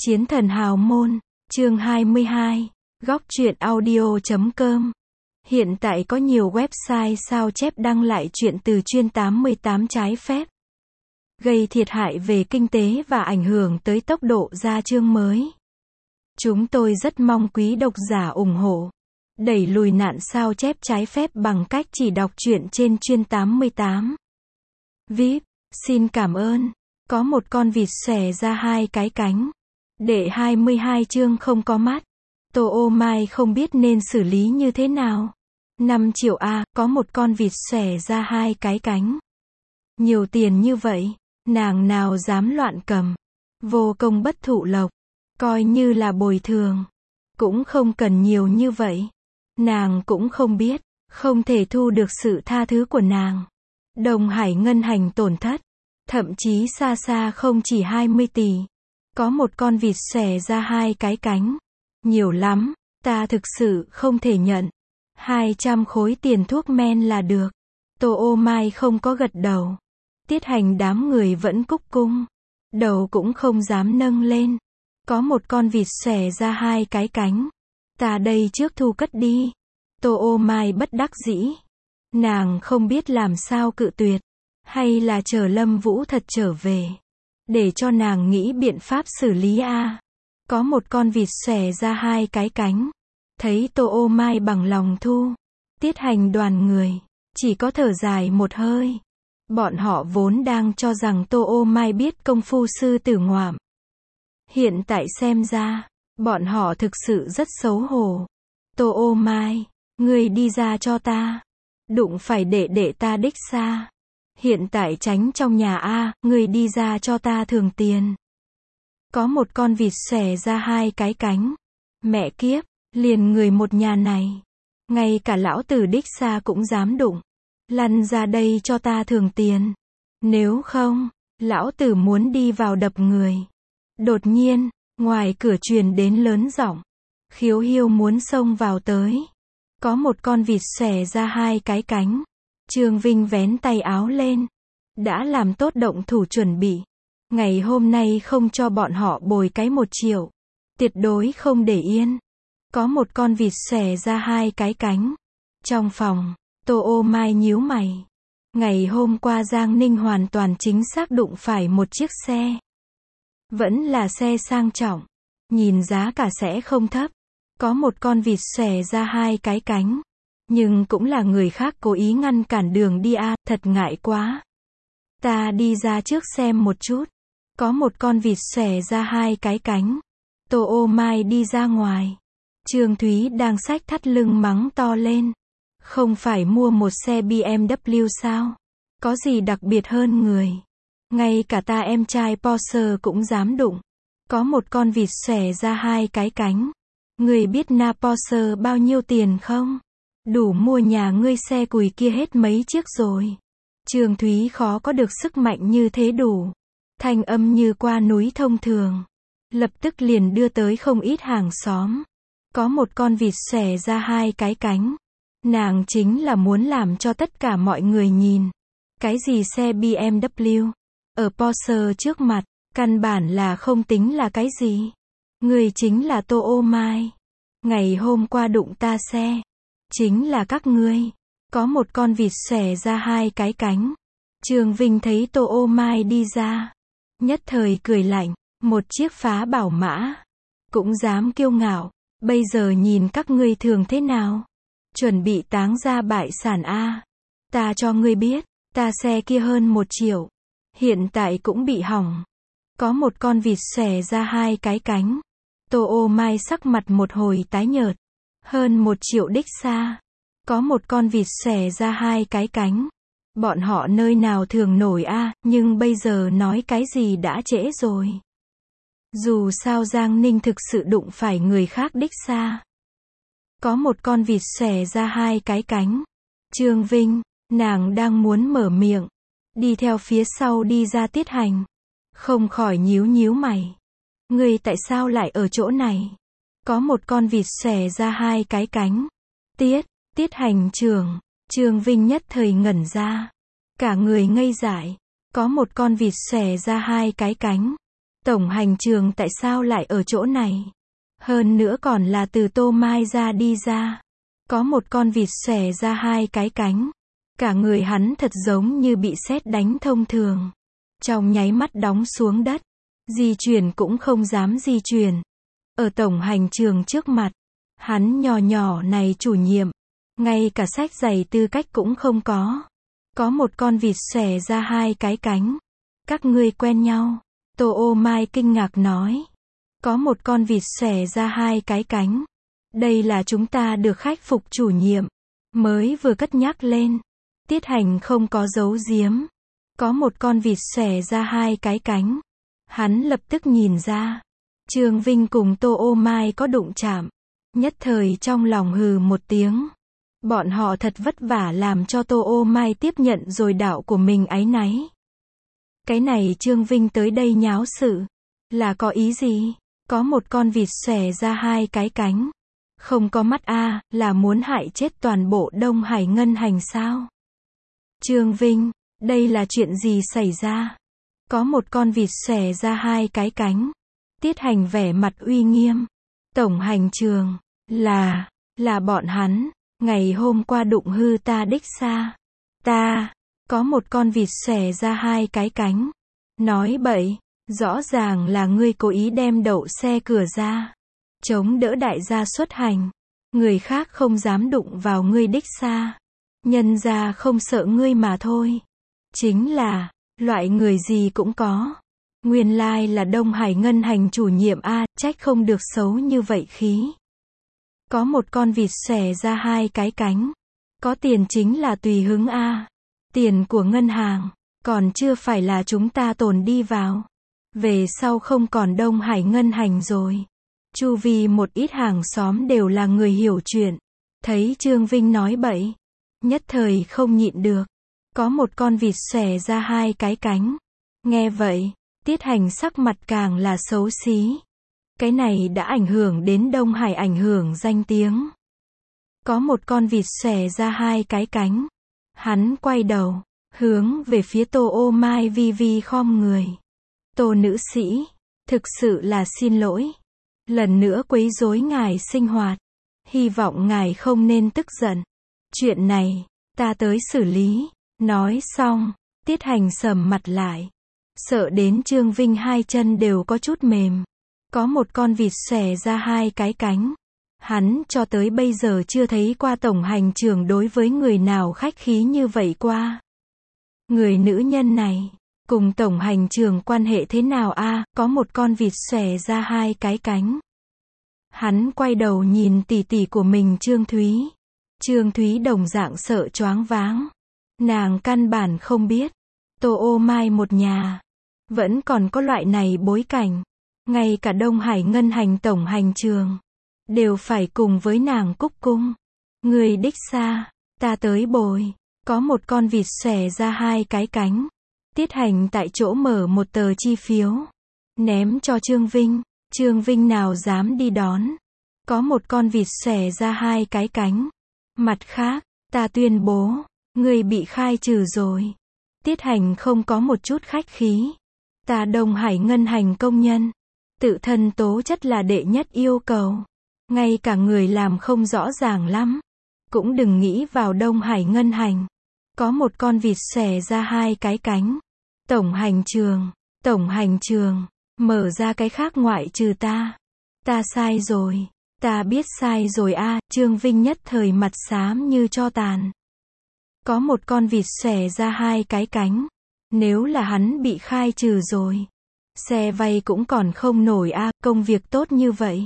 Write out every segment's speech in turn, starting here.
Chiến thần hào môn, chương 22, góc truyện audio.com. Hiện tại có nhiều website sao chép đăng lại truyện từ chuyên 88 trái phép, gây thiệt hại về kinh tế và ảnh hưởng tới tốc độ ra chương mới. Chúng tôi rất mong quý độc giả ủng hộ, đẩy lùi nạn sao chép trái phép bằng cách chỉ đọc truyện trên chuyên 88. VIP, xin cảm ơn. Có một con vịt xòe ra hai cái cánh. Đệ 22 chương không có mắt. Tô Ô Mai không biết nên xử lý như thế nào. 5 triệu a, có một con vịt xòe ra hai cái cánh. Nhiều tiền như vậy, nàng nào dám loạn cầm. Vô công bất thụ lộc, coi như là bồi thường. Cũng không cần nhiều như vậy. Nàng cũng không biết, không thể thu được sự tha thứ của nàng. Đồng Hải ngân hành tổn thất, thậm chí xa xa không chỉ 20 tỷ. Có một con vịt xòe ra hai cái cánh. Nhiều lắm, ta thực sự không thể nhận. 200 khối tiền thuốc men là được. Tô Ô Mai không có gật đầu. Tiết Hành đám người vẫn cúc cung. Đầu cũng không dám nâng lên. Có một con vịt xòe ra hai cái cánh. Ta đây trước thu cất đi. Tô Ô Mai bất đắc dĩ. Nàng không biết làm sao cự tuyệt. Hay là chờ Lâm Vũ thật trở về. Để cho nàng nghĩ biện pháp xử lý a. Có một con vịt xòe ra hai cái cánh. Thấy Tô Ô Mai bằng lòng thu. Tiết Hành đoàn người chỉ có thở dài một hơi. Bọn họ vốn đang cho rằng Tô Ô Mai biết công phu sư tử ngoạm. Hiện tại xem ra, bọn họ thực sự rất xấu hổ. Tô Ô Mai, ngươi đi ra cho ta. Đụng phải đệ ta đích xa. Hiện tại tránh trong nhà a, ngươi đi ra cho ta thường tiền. Có một con vịt xòe ra hai cái cánh. Mẹ kiếp, liền người một nhà này. Ngay cả lão tử đích xa cũng dám đụng. Lăn ra đây cho ta thường tiền. Nếu không, lão tử muốn đi vào đập người. Đột nhiên, ngoài cửa truyền đến lớn giọng. Khiếu Hiêu muốn xông vào tới. Có một con vịt xòe ra hai cái cánh. Trương Vinh vén tay áo lên. Đã làm tốt động thủ chuẩn bị. Ngày hôm nay không cho bọn họ bồi cái 1 triệu. Tuyệt đối không để yên. Có một con vịt xòe ra hai cái cánh. Trong phòng, Tô Ô Mai nhíu mày. Ngày hôm qua Giang Ninh hoàn toàn chính xác đụng phải một chiếc xe. Vẫn là xe sang trọng. Nhìn giá cả sẽ không thấp. Có một con vịt xòe ra hai cái cánh. Nhưng cũng là người khác cố ý ngăn cản đường đi a, thật ngại quá. Ta đi ra trước xem một chút. Có một con vịt xòe ra hai cái cánh. Tô Ô Mai đi ra ngoài. Trương Thúy đang xách thắt lưng mắng to lên. Không phải mua một xe BMW sao? Có gì đặc biệt hơn người? Ngay cả ta em trai Porsche cũng dám đụng. Có một con vịt xòe ra hai cái cánh. Người biết na Porsche bao nhiêu tiền không? Đủ mua nhà ngươi xe cùi kia hết mấy chiếc rồi. Trương Thúy khó có được sức mạnh như thế đủ. Thanh âm như qua núi thông thường. Lập tức liền đưa tới không ít hàng xóm. Có một con vịt xòe ra hai cái cánh. Nàng chính là muốn làm cho tất cả mọi người nhìn. Cái gì xe BMW? Ở Porsche trước mặt, căn bản là không tính là cái gì. Người chính là Tô Ô Mai. Ngày hôm qua đụng ta xe. Chính là các ngươi. Có một con vịt xòe ra hai cái cánh. Trương Vinh thấy Tô Ô Mai đi ra. Nhất thời cười lạnh. Một chiếc phá bảo mã. Cũng dám kiêu ngạo. Bây giờ nhìn các ngươi thường thế nào? Chuẩn bị táng ra bại sản a. Ta cho ngươi biết. Ta xe kia hơn 1 triệu. Hiện tại cũng bị hỏng. Có một con vịt xòe ra hai cái cánh. Tô Ô Mai sắc mặt một hồi tái nhợt. Hơn 1 triệu đích xa. Có một con vịt xòe ra hai cái cánh. Bọn họ nơi nào thường nổi a, nhưng bây giờ nói cái gì đã trễ rồi. Dù sao Giang Ninh thực sự đụng phải người khác đích xa. Có một con vịt xòe ra hai cái cánh. Trương Vinh, nàng đang muốn mở miệng. Đi theo phía sau đi ra Tiết Hành. Không khỏi nhíu mày. Người tại sao lại ở chỗ này? Có một con vịt xòe ra hai cái cánh. Tiết Hành trưởng. Trương Vinh nhất thời ngẩn ra. Cả người ngây dại. Có một con vịt xòe ra hai cái cánh. Tổng hành trường tại sao lại ở chỗ này? Hơn nữa còn là từ Tô Mai ra đi ra. Có một con vịt xòe ra hai cái cánh. Cả người hắn thật giống như bị sét đánh thông thường. Trong nháy mắt đóng xuống đất. Di chuyển cũng không dám di chuyển. Ở tổng hành trường trước mặt. Hắn nhỏ nhỏ này chủ nhiệm. Ngay cả sách giày tư cách cũng không có. Có một con vịt xòe ra hai cái cánh. Các ngươi quen nhau. Tô Ô Mai kinh ngạc nói. Có một con vịt xòe ra hai cái cánh. Đây là chúng ta được khách phục chủ nhiệm. Mới vừa cất nhắc lên. Tiết Hành không có giấu giếm. Có một con vịt xòe ra hai cái cánh. Hắn lập tức nhìn ra. Trương Vinh cùng Tô Ô Mai có đụng chạm. Nhất thời trong lòng hừ một tiếng. Bọn họ thật vất vả làm cho Tô Ô Mai tiếp nhận rồi đạo của mình áy náy. Cái này Trương Vinh tới đây nháo sự. Là có ý gì? Có một con vịt xòe ra hai cái cánh. Không có mắt a, là muốn hại chết toàn bộ Đông Hải Ngân Hành sao? Trương Vinh, đây là chuyện gì xảy ra? Có một con vịt xòe ra hai cái cánh. Tiết Hành vẻ mặt uy nghiêm. Tổng hành trường, là bọn hắn, ngày hôm qua đụng hư ta đích xa. Ta, có một con vịt xòe ra hai cái cánh. Nói bậy, rõ ràng là ngươi cố ý đem đậu xe cửa ra. Chống đỡ đại gia xuất hành. Người khác không dám đụng vào ngươi đích xa. Nhân ra không sợ ngươi mà thôi. Chính là, loại người gì cũng có. Nguyên lai là Đông Hải Ngân Hành chủ nhiệm a, trách không được xấu như vậy khí. Có một con vịt xòe ra hai cái cánh. Có tiền chính là tùy hứng a. Tiền của ngân hàng, còn chưa phải là chúng ta tồn đi vào. Về sau không còn Đông Hải Ngân Hành rồi. Chu vi một ít hàng xóm đều là người hiểu chuyện. Thấy Trương Vinh nói bậy. Nhất thời không nhịn được. Có một con vịt xòe ra hai cái cánh. Nghe vậy, Tiết Hành sắc mặt càng là xấu xí. Cái này đã ảnh hưởng đến Đông Hải, ảnh hưởng danh tiếng. Có một con vịt xòe ra hai cái cánh. Hắn quay đầu, hướng về phía Tô Ô Mai vi vi khom người. Tô nữ sĩ, thực sự là xin lỗi. Lần nữa quấy rối ngài sinh hoạt. Hy vọng ngài không nên tức giận. Chuyện này, ta tới xử lý. Nói xong, Tiết Hành sầm mặt lại. Sợ đến Trương Vinh hai chân đều có chút mềm. Có một con vịt xòe ra hai cái cánh. Hắn cho tới bây giờ chưa thấy qua tổng hành trưởng đối với người nào khách khí như vậy qua. Người nữ nhân này, cùng tổng hành trưởng quan hệ thế nào a? Có một con vịt xòe ra hai cái cánh. Hắn quay đầu nhìn tỷ tỷ của mình Trương Thúy. Trương Thúy đồng dạng sợ choáng váng. Nàng căn bản không biết. Tô Ô Mai một nhà. Vẫn còn có loại này bối cảnh. Ngay cả Đông Hải Ngân Hành tổng hành trường. Đều phải cùng với nàng cúc cung. Người đích xa. Ta tới bồi. Có một con vịt xòe ra hai cái cánh. Tiết Hành tại chỗ mở một tờ chi phiếu. Ném cho Trương Vinh. Trương Vinh nào dám đi đón. Có một con vịt xòe ra hai cái cánh. Mặt khác, ta tuyên bố. Người bị khai trừ rồi. Tiết Hành không có một chút khách khí. Ta Đông Hải Ngân Hành công nhân. Tự thân tố chất là đệ nhất yêu cầu. Ngay cả người làm không rõ ràng lắm. Cũng đừng nghĩ vào Đông Hải Ngân Hành. Có một con vịt xòe ra hai cái cánh. Tổng hành trường, mở ra cái khác ngoại trừ ta. Ta sai rồi. Ta biết sai rồi a. Trương Vinh nhất thời mặt xám như tro tàn. Có một con vịt xòe ra hai cái cánh. Nếu là hắn bị khai trừ rồi. Xe vay cũng còn không nổi a, công việc tốt như vậy.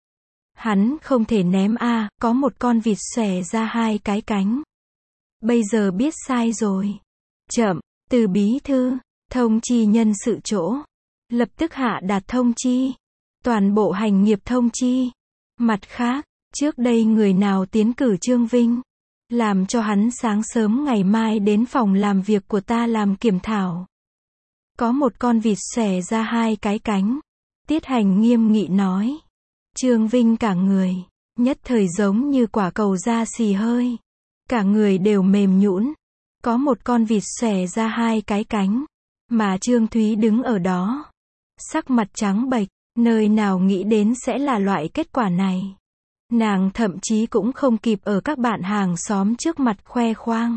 Hắn không thể ném a, có một con vịt xòe ra hai cái cánh. Bây giờ biết sai rồi. Chậm, từ bí thư, thông chi nhân sự chỗ. Lập tức hạ đạt thông chi. Toàn bộ hành nghiệp thông chi. Mặt khác, trước đây người nào tiến cử Trương Vinh. Làm cho hắn sáng sớm ngày mai đến phòng làm việc của ta làm kiểm thảo. Có một con vịt xòe ra hai cái cánh. Tiết Hành nghiêm nghị nói. Trương Vinh cả người, nhất thời giống như quả cầu da xì hơi. Cả người đều mềm nhũn. Có một con vịt xòe ra hai cái cánh. Mà Trương Thúy đứng ở đó. sắc mặt trắng bệch, nơi nào nghĩ đến sẽ là loại kết quả này. Nàng thậm chí cũng không kịp ở các bạn hàng xóm trước mặt khoe khoang.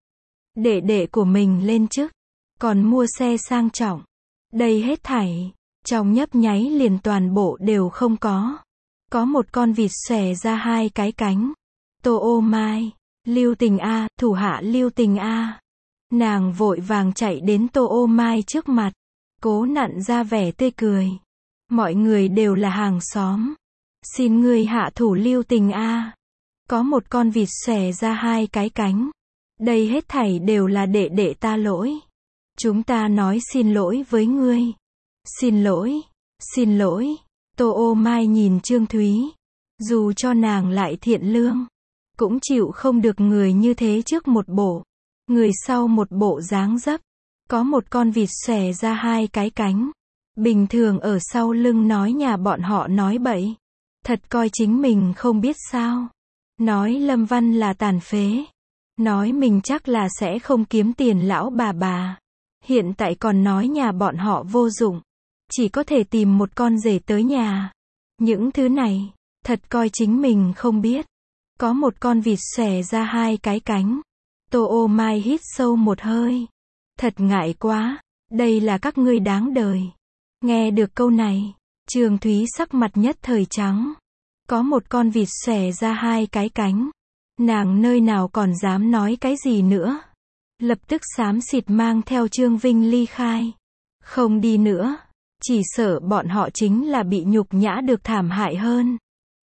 Đệ đệ của mình lên chức, còn mua xe sang trọng. Đây hết thảy, trong nhấp nháy liền toàn bộ đều không có. Có một con vịt xòe ra hai cái cánh. Tô ô mai, Lưu Tình A, thủ hạ Lưu Tình A. Nàng vội vàng chạy đến Tô ô mai trước mặt, cố nặn ra vẻ tươi cười. Mọi người đều là hàng xóm. Xin ngươi hạ thủ Lưu Tình A. Có một con vịt xòe ra hai cái cánh. Đây hết thảy đều là đệ đệ ta lỗi. Chúng ta nói xin lỗi với ngươi. Xin lỗi, xin lỗi. Tô ô mai nhìn Trương Thúy. Dù cho nàng lại thiện lương, cũng chịu không được người như thế trước một bộ, người sau một bộ dáng dấp. Có một con vịt xòe ra hai cái cánh. Bình thường ở sau lưng nói nhà bọn họ nói bậy. Thật coi chính mình không biết sao. Nói Lâm Văn là tàn phế. Nói mình chắc là sẽ không kiếm tiền lão bà. Hiện tại còn nói nhà bọn họ vô dụng. Chỉ có thể tìm một con rể tới nhà. Những thứ này, thật coi chính mình không biết. Có một con vịt xòe ra hai cái cánh. Tô ô mai hít sâu một hơi. Thật ngại quá, đây là các ngươi đáng đời. Nghe được câu này, Trương Thúy sắc mặt nhất thời trắng. Có một con vịt xòe ra hai cái cánh. Nàng nơi nào còn dám nói cái gì nữa. Lập tức xám xịt mang theo Trương Vinh ly khai. Không đi nữa, chỉ sợ bọn họ chính là bị nhục nhã được thảm hại hơn.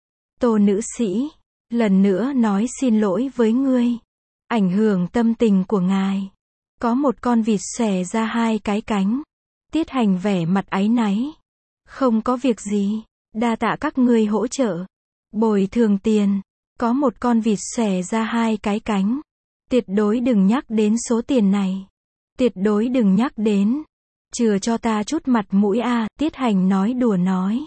Tô nữ sĩ, lần nữa nói xin lỗi với ngươi. Ảnh hưởng tâm tình của ngài. Có một con vịt xòe ra hai cái cánh. Tiết Hành vẻ mặt áy náy. Không có việc gì, đa tạ các ngươi hỗ trợ. Bồi thường tiền. Có một con vịt xòe ra hai cái cánh. Tuyệt đối đừng nhắc đến số tiền này. Tuyệt đối đừng nhắc đến. Chừa cho ta chút mặt mũi a, Tiết Hành nói đùa nói.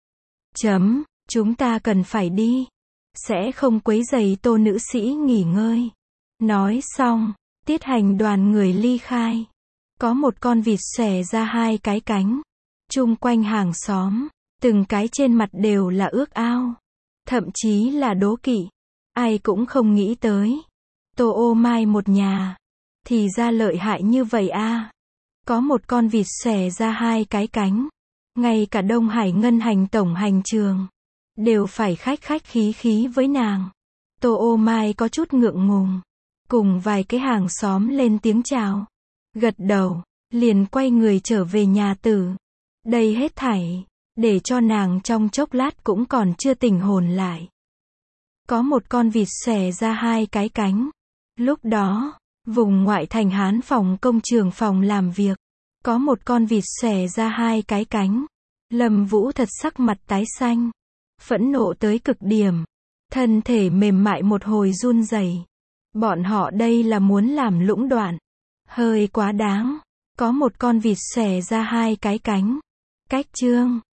Chúng ta cần phải đi. Sẽ không quấy rầy Tô nữ sĩ nghỉ ngơi. Nói xong, Tiết Hành đoàn người ly khai. Có một con vịt xòe ra hai cái cánh. Chung quanh hàng xóm, từng cái trên mặt đều là ước ao. Thậm chí là đố kỵ. Ai cũng không nghĩ tới. Tô ô mai một nhà. Thì ra lợi hại như vậy a. Có một con vịt xòe ra hai cái cánh. Ngay cả Đông Hải ngân hành tổng hành trường đều phải khách khí với nàng. Tô ô mai có chút ngượng ngùng. Cùng vài cái hàng xóm lên tiếng chào. Gật đầu, liền quay người trở về nhà tử. Đây hết thảy, để cho nàng trong chốc lát cũng còn chưa tỉnh hồn lại. Có một con vịt xòe ra hai cái cánh. Lúc đó, vùng ngoại thành Hán phòng công trường phòng làm việc. Có một con vịt xòe ra hai cái cánh. Lâm Vũ thật sắc mặt tái xanh. Phẫn nộ tới cực điểm. Thân thể mềm mại một hồi run rẩy. Bọn họ đây là muốn làm lũng đoạn. Hơi quá đáng. Có một con vịt xòe ra hai cái cánh. Cách chương